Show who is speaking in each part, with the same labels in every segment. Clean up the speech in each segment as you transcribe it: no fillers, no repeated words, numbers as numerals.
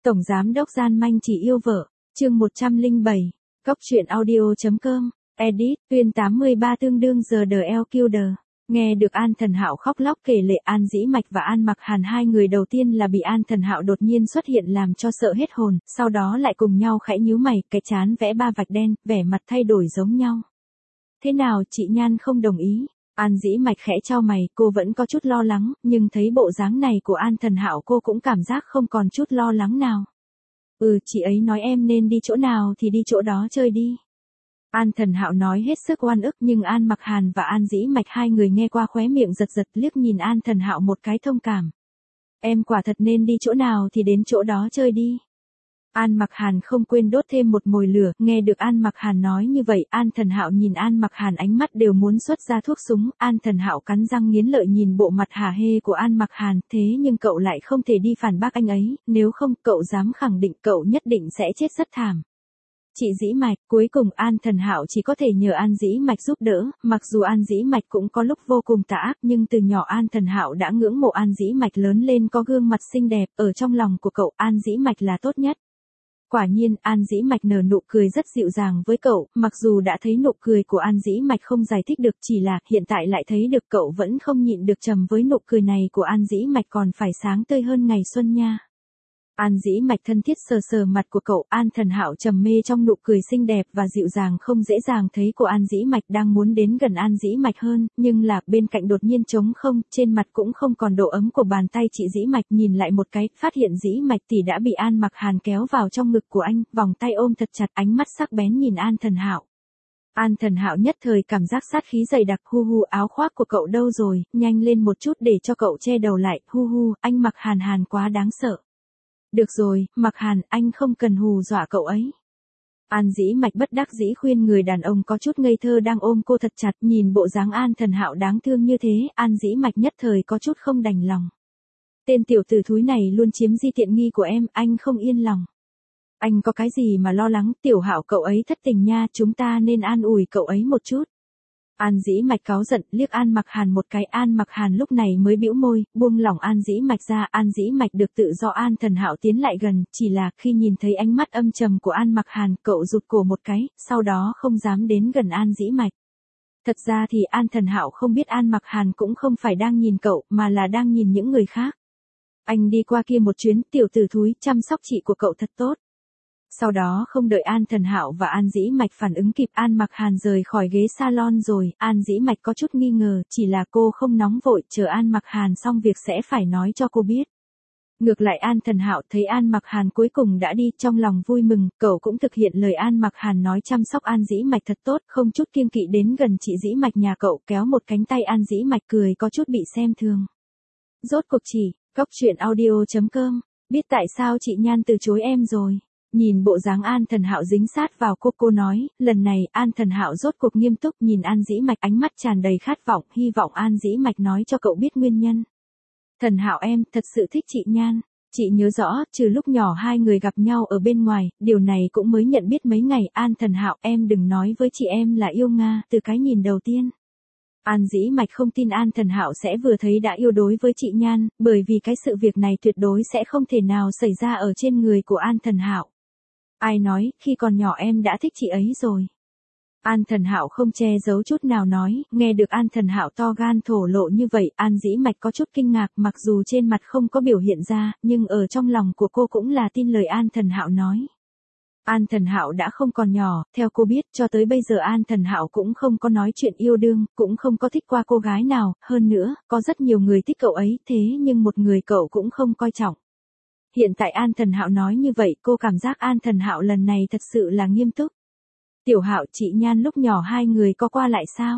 Speaker 1: Tổng giám đốc gian manh chỉ yêu vợ, chương 107, Cóc truyện audio.com, edit, tuyên 83 tương đương giờ đờ eo killer. Nghe được An Thần Hạo khóc lóc kể lể, An Dĩ Mạch và An Mặc Hàn hai người đầu tiên là bị An Thần Hạo đột nhiên xuất hiện làm cho sợ hết hồn, sau đó lại cùng nhau khẽ nhíu mày, cái trán vẽ ba vạch đen, vẻ mặt thay đổi giống nhau. Thế nào, chị Nhan không đồng ý? An Dĩ Mạch khẽ chau mày, cô vẫn có chút lo lắng, nhưng thấy bộ dáng này của An Thần Hạo cô cũng cảm giác không còn chút lo lắng nào. Chị ấy nói em nên đi chỗ nào thì đi chỗ đó chơi đi. An Thần Hạo nói hết sức oan ức, nhưng An Mặc Hàn và An Dĩ Mạch hai người nghe qua khóe miệng giật giật, liếc nhìn An Thần Hạo một cái thông cảm. Em quả thật nên đi chỗ nào thì đến chỗ đó chơi đi. An Mặc Hàn không quên đốt thêm một mồi lửa, nghe được An Mặc Hàn nói như vậy, An Thần Hạo nhìn An Mặc Hàn ánh mắt đều muốn xuất ra thuốc súng. An Thần Hạo cắn răng nghiến lợi nhìn bộ mặt hả hê của An Mặc Hàn, thế nhưng cậu lại không thể đi phản bác anh ấy, nếu không cậu dám khẳng định cậu nhất định sẽ chết rất thảm. Chị Dĩ Mạch, cuối cùng An Thần Hạo chỉ có thể nhờ An Dĩ Mạch giúp đỡ, mặc dù An Dĩ Mạch cũng có lúc vô cùng tà ác, nhưng từ nhỏ An Thần Hạo đã ngưỡng mộ An Dĩ Mạch, lớn lên có gương mặt xinh đẹp, ở trong lòng của cậu An Dĩ Mạch là tốt nhất. Quả nhiên, An Dĩ Mạch nở nụ cười rất dịu dàng với cậu, mặc dù đã thấy nụ cười của An Dĩ Mạch không giải thích được, chỉ là hiện tại lại thấy được cậu vẫn không nhịn được trầm với nụ cười này của An Dĩ Mạch còn phải sáng tươi hơn ngày xuân nha. An Dĩ Mạch thân thiết sờ sờ mặt của cậu, An Thần Hạo trầm mê trong nụ cười xinh đẹp và dịu dàng không dễ dàng thấy của An Dĩ Mạch, đang muốn đến gần An Dĩ Mạch hơn, nhưng là bên cạnh đột nhiên trống không, trên mặt cũng không còn độ ấm của bàn tay chị Dĩ Mạch, nhìn lại một cái, phát hiện Dĩ Mạch tỷ đã bị An Mặc Hàn kéo vào trong ngực của anh, vòng tay ôm thật chặt, ánh mắt sắc bén nhìn An Thần Hạo. An Thần Hạo nhất thời cảm giác sát khí dày đặc, hu áo khoác của cậu đâu rồi, nhanh lên một chút để cho cậu che đầu lại, hu anh Mặc Hàn quá đáng sợ. Được rồi, Mặc Hàn, anh không cần hù dọa cậu ấy. An Dĩ Mạch bất đắc dĩ khuyên người đàn ông có chút ngây thơ đang ôm cô thật chặt, nhìn bộ dáng An Thần Hạo đáng thương như thế, An Dĩ Mạch nhất thời có chút không đành lòng. Tên tiểu tử thúi này luôn chiếm di tiện nghi của em, anh không yên lòng. Anh có cái gì mà lo lắng, Tiểu Hạo cậu ấy thất tình nha, chúng ta nên an ủi cậu ấy một chút. An Dĩ Mạch cáu giận, liếc An Mặc Hàn một cái, An Mặc Hàn lúc này mới bĩu môi, buông lỏng An Dĩ Mạch ra, An Dĩ Mạch được tự do. An Thần Hạo tiến lại gần, chỉ là khi nhìn thấy ánh mắt âm trầm của An Mặc Hàn, cậu rụt cổ một cái, sau đó không dám đến gần An Dĩ Mạch. Thật ra thì An Thần Hạo không biết An Mặc Hàn cũng không phải đang nhìn cậu, mà là đang nhìn những người khác. Anh đi qua kia một chuyến, tiểu tử thúi, chăm sóc chị của cậu thật tốt. Sau đó không đợi An Thần Hạo và An Dĩ Mạch phản ứng kịp, An Mặc Hàn rời khỏi ghế salon rồi, An Dĩ Mạch có chút nghi ngờ, chỉ là cô không nóng vội, chờ An Mặc Hàn xong việc sẽ phải nói cho cô biết. Ngược lại An Thần Hạo thấy An Mặc Hàn cuối cùng đã đi, trong lòng vui mừng, cậu cũng thực hiện lời An Mặc Hàn nói, chăm sóc An Dĩ Mạch thật tốt, không chút kiêng kỵ đến gần chị Dĩ Mạch nhà cậu, kéo một cánh tay An Dĩ Mạch cười có chút bị xem thường. Rốt cuộc chỉ, Cóc truyện audio.com, biết tại sao chị Nhan từ chối em rồi. Nhìn bộ dáng An Thần Hạo dính sát vào cô nói, lần này An Thần Hạo rốt cuộc nghiêm túc nhìn An Dĩ Mạch, ánh mắt tràn đầy khát vọng, hy vọng An Dĩ Mạch nói cho cậu biết nguyên nhân. Thần Hạo em thật sự thích chị Nhan, chị nhớ rõ, trừ lúc nhỏ hai người gặp nhau ở bên ngoài, điều này cũng mới nhận biết mấy ngày. An Thần Hạo em đừng nói với chị em là yêu Nga từ cái nhìn đầu tiên. An Dĩ Mạch không tin An Thần Hạo sẽ vừa thấy đã yêu đối với chị Nhan, bởi vì cái sự việc này tuyệt đối sẽ không thể nào xảy ra ở trên người của An Thần Hạo. Ai nói, khi còn nhỏ em đã thích chị ấy rồi. An Thần Hạo không che giấu chút nào nói, nghe được An Thần Hạo to gan thổ lộ như vậy, An Dĩ Mạch có chút kinh ngạc, mặc dù trên mặt không có biểu hiện ra, nhưng ở trong lòng của cô cũng là tin lời An Thần Hạo nói. An Thần Hạo đã không còn nhỏ, theo cô biết, cho tới bây giờ An Thần Hạo cũng không có nói chuyện yêu đương, cũng không có thích qua cô gái nào, hơn nữa, có rất nhiều người thích cậu ấy, thế nhưng một người cậu cũng không coi trọng. Hiện tại An Thần Hạo nói như vậy, cô cảm giác An Thần Hạo lần này thật sự là nghiêm túc. Tiểu Hạo, chị Nhan lúc nhỏ hai người có qua lại sao?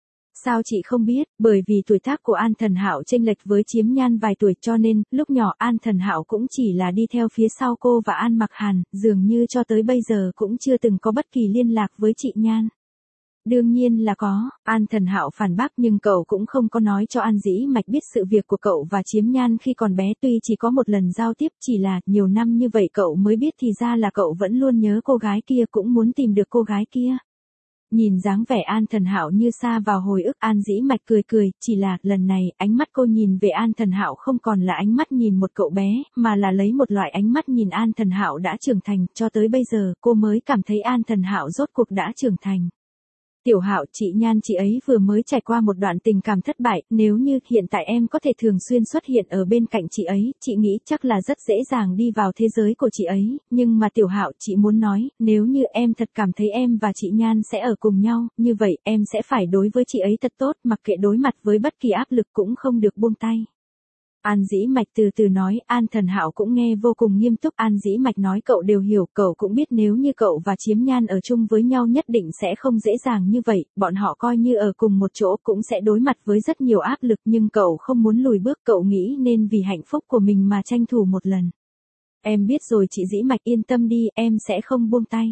Speaker 1: Sao chị không biết, bởi vì tuổi tác của An Thần Hạo chênh lệch với Chiếm Nhan vài tuổi, cho nên, lúc nhỏ An Thần Hạo cũng chỉ là đi theo phía sau cô và An Mặc Hàn, dường như cho tới bây giờ cũng chưa từng có bất kỳ liên lạc với chị Nhan. Đương nhiên là có, An Thần Hạo phản bác, nhưng cậu cũng không có nói cho An Dĩ Mạch biết sự việc của cậu và Chiếm Nhan khi còn bé, tuy chỉ có một lần giao tiếp, chỉ là nhiều năm như vậy cậu mới biết thì ra là cậu vẫn luôn nhớ cô gái kia, cũng muốn tìm được cô gái kia. Nhìn dáng vẻ An Thần Hạo như xa vào hồi ức, An Dĩ Mạch cười cười, chỉ là lần này ánh mắt cô nhìn về An Thần Hạo không còn là ánh mắt nhìn một cậu bé, mà là lấy một loại ánh mắt nhìn An Thần Hạo đã trưởng thành, cho tới bây giờ cô mới cảm thấy An Thần Hạo rốt cuộc đã trưởng thành. Tiểu Hạo, chị Nhan chị ấy vừa mới trải qua một đoạn tình cảm thất bại, nếu như hiện tại em có thể thường xuyên xuất hiện ở bên cạnh chị ấy, chị nghĩ chắc là rất dễ dàng đi vào thế giới của chị ấy, nhưng mà Tiểu Hạo, chị muốn nói, nếu như em thật cảm thấy em và chị Nhan sẽ ở cùng nhau, như vậy em sẽ phải đối với chị ấy thật tốt, mặc kệ đối mặt với bất kỳ áp lực cũng không được buông tay. An Dĩ Mạch từ từ nói, An Thần Hạo cũng nghe vô cùng nghiêm túc, An Dĩ Mạch nói cậu đều hiểu, cậu cũng biết nếu như cậu và Chiếm Nhan ở chung với nhau nhất định sẽ không dễ dàng như vậy, bọn họ coi như ở cùng một chỗ cũng sẽ đối mặt với rất nhiều áp lực, nhưng cậu không muốn lùi bước, cậu nghĩ nên vì hạnh phúc của mình mà tranh thủ một lần. Em biết rồi chị Dĩ Mạch, yên tâm đi, em sẽ không buông tay.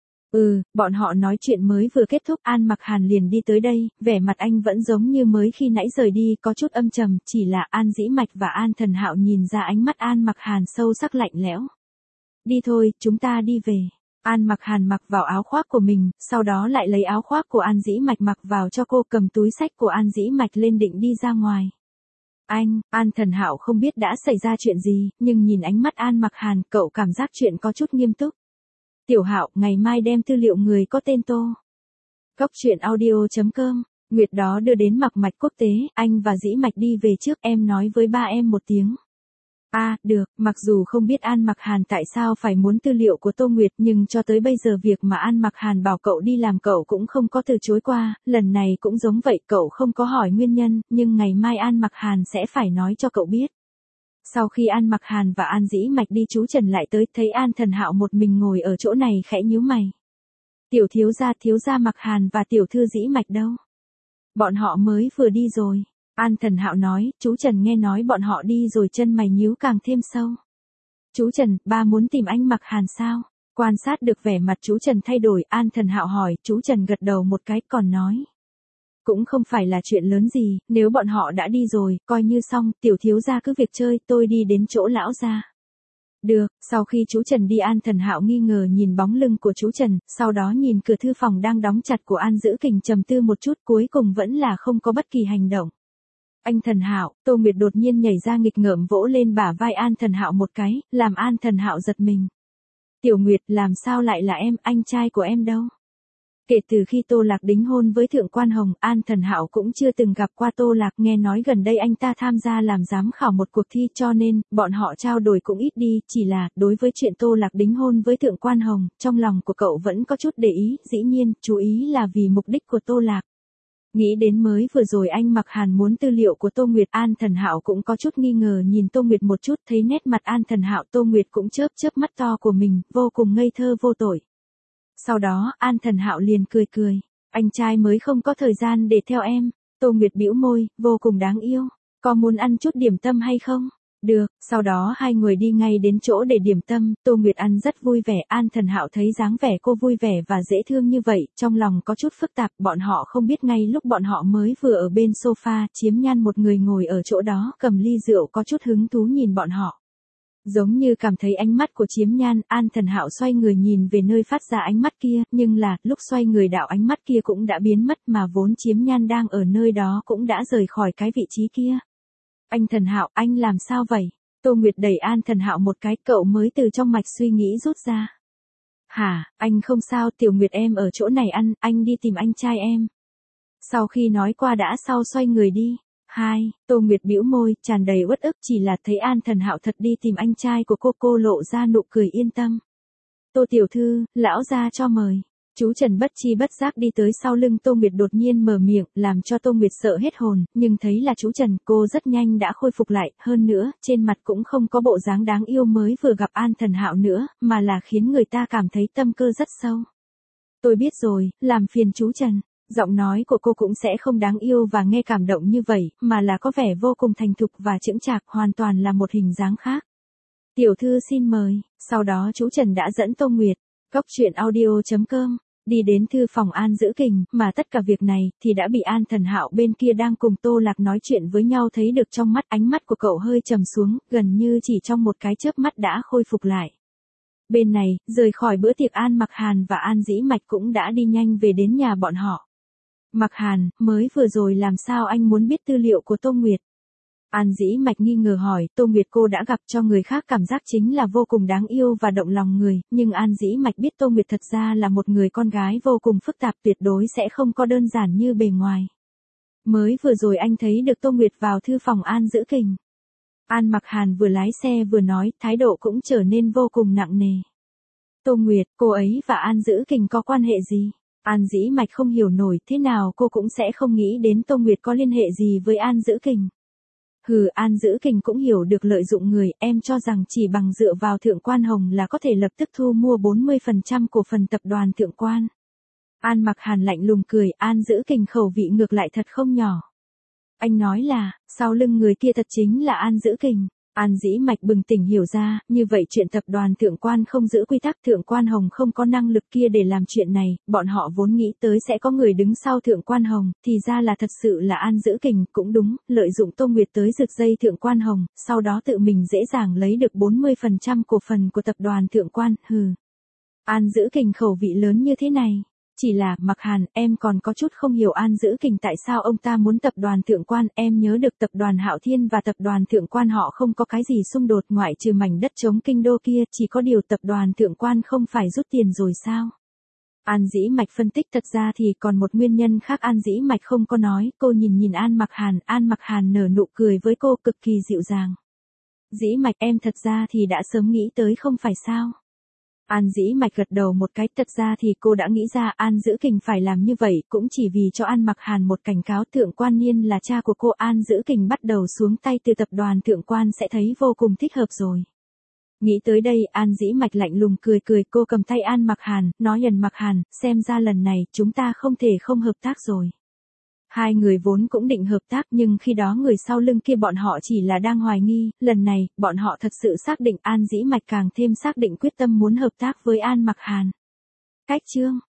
Speaker 1: Bọn họ nói chuyện mới vừa kết thúc, An Mặc Hàn liền đi tới đây, vẻ mặt anh vẫn giống như mới khi nãy rời đi, có chút âm trầm, chỉ là An Dĩ Mạch và An Thần Hạo nhìn ra ánh mắt An Mặc Hàn sâu sắc lạnh lẽo. Đi thôi, chúng ta đi về. An Mặc Hàn mặc vào áo khoác của mình, sau đó lại lấy áo khoác của An Dĩ Mạch mặc vào cho cô, cầm túi xách của An Dĩ Mạch lên định đi ra ngoài. An Thần Hạo không biết đã xảy ra chuyện gì, nhưng nhìn ánh mắt An Mặc Hàn, cậu cảm giác chuyện có chút nghiêm túc. Tiểu Hạo, ngày mai đem tư liệu người có tên Tô. Cốc truyện audio.com, Nguyệt đó đưa đến Mặc Mạch Quốc tế, anh và Dĩ Mạch đi về trước, em nói với ba em một tiếng. Được, mặc dù không biết An Mặc Hàn tại sao phải muốn tư liệu của Tô Nguyệt, nhưng cho tới bây giờ việc mà An Mặc Hàn bảo cậu đi làm cậu cũng không có từ chối qua, lần này cũng giống vậy, cậu không có hỏi nguyên nhân, nhưng ngày mai An Mặc Hàn sẽ phải nói cho cậu biết. Sau khi An Mặc Hàn và An Dĩ Mạch đi, chú Trần lại tới, thấy An Thần Hạo một mình ngồi ở chỗ này khẽ nhíu mày. Tiểu thiếu gia Mặc Hàn và tiểu thư Dĩ Mạch đâu? Bọn họ mới vừa đi rồi. An Thần Hạo nói, chú Trần nghe nói bọn họ đi rồi, chân mày nhíu càng thêm sâu. Chú Trần, ba muốn tìm anh Mặc Hàn sao? Quan sát được vẻ mặt chú Trần thay đổi, An Thần Hạo hỏi, chú Trần gật đầu một cái, còn nói. Cũng không phải là chuyện lớn gì, nếu bọn họ đã đi rồi, coi như xong, tiểu thiếu gia cứ việc chơi, tôi đi đến chỗ lão gia. Được, sau khi chú Trần đi, An Thần Hạo nghi ngờ nhìn bóng lưng của chú Trần, sau đó nhìn cửa thư phòng đang đóng chặt của An Dữ Kình, trầm tư một chút, cuối cùng vẫn là không có bất kỳ hành động. Anh Thần Hạo, Tô Nguyệt đột nhiên nhảy ra nghịch ngợm vỗ lên bả vai An Thần Hạo một cái, làm An Thần Hạo giật mình. Tiểu Nguyệt, làm sao lại là em, anh trai của em đâu? Kể từ khi Tô Lạc đính hôn với Thượng quan Hồng, An Thần Hạo cũng chưa từng gặp qua Tô Lạc, nghe nói gần đây anh ta tham gia làm giám khảo một cuộc thi, cho nên, bọn họ trao đổi cũng ít đi, chỉ là, đối với chuyện Tô Lạc đính hôn với Thượng quan Hồng, trong lòng của cậu vẫn có chút để ý, dĩ nhiên, chú ý là vì mục đích của Tô Lạc. Nghĩ đến mới vừa rồi anh Mặc Hàn muốn tư liệu của Tô Nguyệt, An Thần Hạo cũng có chút nghi ngờ nhìn Tô Nguyệt một chút, thấy nét mặt An Thần Hạo, Tô Nguyệt cũng chớp chớp mắt to của mình, vô cùng ngây thơ vô tội. Sau đó, An Thần Hạo liền cười cười, anh trai mới không có thời gian để theo em. Tô Nguyệt bĩu môi, vô cùng đáng yêu. Có muốn ăn chút điểm tâm hay không? Được, sau đó hai người đi ngay đến chỗ để điểm tâm, Tô Nguyệt ăn rất vui vẻ, An Thần Hạo thấy dáng vẻ cô vui vẻ và dễ thương như vậy, trong lòng có chút phức tạp, bọn họ không biết ngay lúc bọn họ mới vừa ở bên sofa, Chiếm Nhan một người ngồi ở chỗ đó, cầm ly rượu có chút hứng thú nhìn bọn họ. Giống như cảm thấy ánh mắt của Chiếm Nhan, An Thần Hạo xoay người nhìn về nơi phát ra ánh mắt kia, nhưng là, lúc xoay người đạo ánh mắt kia cũng đã biến mất, mà vốn Chiếm Nhan đang ở nơi đó cũng đã rời khỏi cái vị trí kia. Anh Thần Hạo, anh làm sao vậy? Tô Nguyệt đẩy An Thần Hạo một cái, cậu mới từ trong mạch suy nghĩ rút ra. Hả, anh không sao, Tiểu Nguyệt em ở chỗ này ăn, anh đi tìm anh trai em. Sau khi nói qua đã sau xoay người đi. Tô Nguyệt bĩu môi, tràn đầy uất ức, chỉ là thấy An Thần Hạo thật đi tìm anh trai của cô lộ ra nụ cười yên tâm. Tô tiểu thư, lão gia cho mời. Chú Trần bất chi bất giác đi tới sau lưng Tô Nguyệt, đột nhiên mở miệng, làm cho Tô Nguyệt sợ hết hồn, nhưng thấy là chú Trần, cô rất nhanh đã khôi phục lại, hơn nữa, trên mặt cũng không có bộ dáng đáng yêu mới vừa gặp An Thần Hạo nữa, mà là khiến người ta cảm thấy tâm cơ rất sâu. Tôi biết rồi, làm phiền chú Trần. Giọng nói của cô cũng sẽ không đáng yêu và nghe cảm động như vậy, mà là có vẻ vô cùng thành thục và chững chạc, hoàn toàn là một hình dáng khác. Tiểu thư xin mời, sau đó chú Trần đã dẫn Tô Nguyệt, Cốc truyện audio.com, đi đến thư phòng An Dữ Kình, mà tất cả việc này, thì đã bị An Thần Hạo bên kia đang cùng Tô Lạc nói chuyện với nhau thấy được trong mắt, ánh mắt của cậu hơi trầm xuống, gần như chỉ trong một cái chớp mắt đã khôi phục lại. Bên này, rời khỏi bữa tiệc An Mặc Hàn và An Dĩ Mạch cũng đã đi nhanh về đến nhà bọn họ. Mặc Hàn, mới vừa rồi làm sao anh muốn biết tư liệu của Tô Nguyệt? An Dĩ Mạch nghi ngờ hỏi, Tô Nguyệt cô đã gặp cho người khác cảm giác chính là vô cùng đáng yêu và động lòng người, nhưng An Dĩ Mạch biết Tô Nguyệt thật ra là một người con gái vô cùng phức tạp, tuyệt đối sẽ không có đơn giản như bề ngoài. Mới vừa rồi anh thấy được Tô Nguyệt vào thư phòng An Dữ Kình. An Mặc Hàn vừa lái xe vừa nói, thái độ cũng trở nên vô cùng nặng nề. Tô Nguyệt, cô ấy và An Dữ Kình có quan hệ gì? An Dĩ Mạch không hiểu nổi, thế nào cô cũng sẽ không nghĩ đến Tô Nguyệt có liên hệ gì với An Dữ Kình. An Dữ Kình cũng hiểu được lợi dụng người, em cho rằng chỉ bằng dựa vào Thượng Quan Hồng là có thể lập tức thu mua 40% cổ phần tập đoàn Thượng Quan. An Mặc Hàn lạnh lùng cười, An Dữ Kình khẩu vị ngược lại thật không nhỏ. Anh nói là, sau lưng người kia thật chính là An Dữ Kình. An Dĩ Mạch bừng tỉnh hiểu ra, như vậy chuyện tập đoàn Thượng Quan không giữ quy tắc, Thượng Quan Hồng không có năng lực kia để làm chuyện này, bọn họ vốn nghĩ tới sẽ có người đứng sau Thượng Quan Hồng, thì ra là thật sự là An Dữ Kình, cũng đúng, lợi dụng Tô Nguyệt tới rực dây Thượng Quan Hồng, sau đó tự mình dễ dàng lấy được 40% cổ phần của tập đoàn Thượng Quan, An Dữ Kình khẩu vị lớn như thế này. Chỉ là, Mặc Hàn, em còn có chút không hiểu An Dữ Kình tại sao ông ta muốn tập đoàn Thượng Quan, em nhớ được tập đoàn Hạo Thiên và tập đoàn Thượng Quan họ không có cái gì xung đột ngoại trừ mảnh đất chống kinh đô kia, chỉ có điều tập đoàn Thượng Quan không phải rút tiền rồi sao? An Dĩ Mạch phân tích thật ra thì còn một nguyên nhân khác An Dĩ Mạch không có nói, cô nhìn An Mặc Hàn nở nụ cười với cô cực kỳ dịu dàng. Dĩ Mạch em thật ra thì đã sớm nghĩ tới không phải sao? An Dĩ Mạch gật đầu một cái, thật ra thì cô đã nghĩ ra An Dữ Kình phải làm như vậy cũng chỉ vì cho An Mặc Hàn một cảnh cáo. Thượng Quan Niên là cha của cô, An Dữ Kình bắt đầu xuống tay từ tập đoàn Thượng Quan sẽ thấy vô cùng thích hợp rồi. Nghĩ tới đây An Dĩ Mạch lạnh lùng cười, cô cầm tay An Mặc Hàn, nói Mặc Hàn, xem ra lần này chúng ta không thể không hợp tác rồi. Hai người vốn cũng định hợp tác nhưng khi đó người sau lưng kia bọn họ chỉ là đang hoài nghi, lần này, bọn họ thật sự xác định. An Dĩ Mạch càng thêm xác định quyết tâm muốn hợp tác với An Mặc Hàn. Cách chương